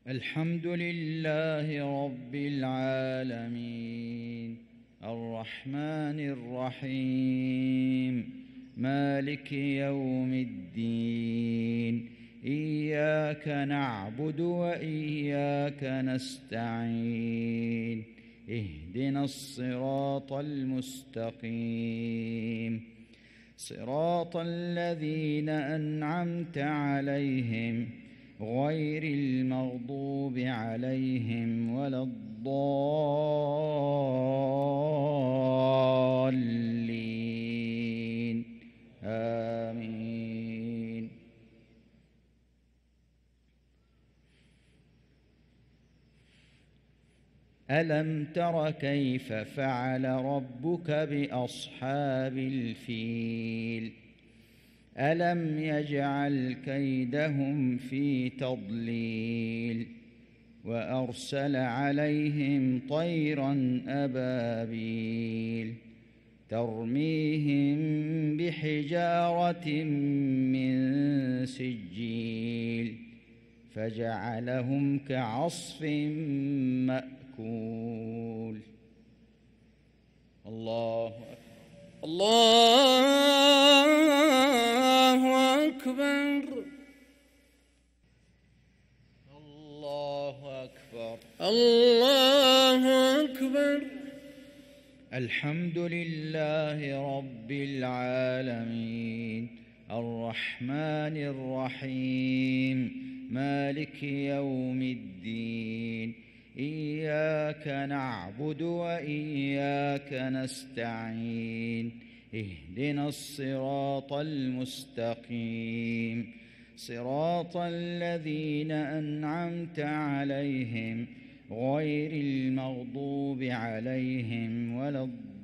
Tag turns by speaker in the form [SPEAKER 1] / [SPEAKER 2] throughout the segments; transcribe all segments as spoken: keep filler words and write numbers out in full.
[SPEAKER 1] الحمد لله رب العالمين الرحمن الرحيم مالك يوم الدين إياك نعبد وإياك نستعين اهدنا الصراط المستقيم صراط الذين أنعمت عليهم غير المغضوب عليهم ولا الضالين آمين. ألم تر كيف فعل ربك بأصحاب الفيل ألم يجعل كيدهم في تضليل وأرسل عليهم طيرا أبابيل ترميهم بحجارة من سجيل فجعلهم كعصف مأكول. الله أكبر.
[SPEAKER 2] الله أكبر.
[SPEAKER 1] الله أكبر.
[SPEAKER 2] الله أكبر.
[SPEAKER 1] الحمد لله رب العالمين الرحمن الرحيم مالك يوم الدين إياك نعبد وإياك نستعين اهدنا الصراط المستقيم صراط الذين أنعمت عليهم غير المغضوب عليهم ولا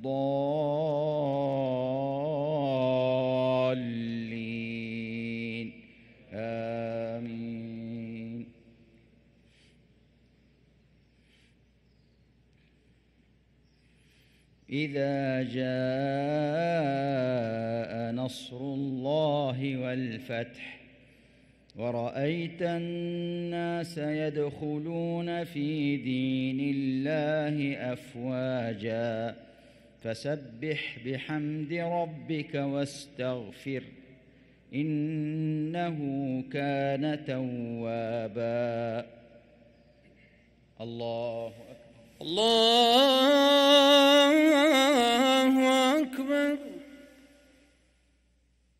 [SPEAKER 1] الضالين آمين. إذا جاء نصر الله والفتح ورأيت الناس يدخلون في دين الله أفواجا فسبح بحمد ربك واستغفر إنه كان توابا. الله أكبر.
[SPEAKER 2] الله أكبر.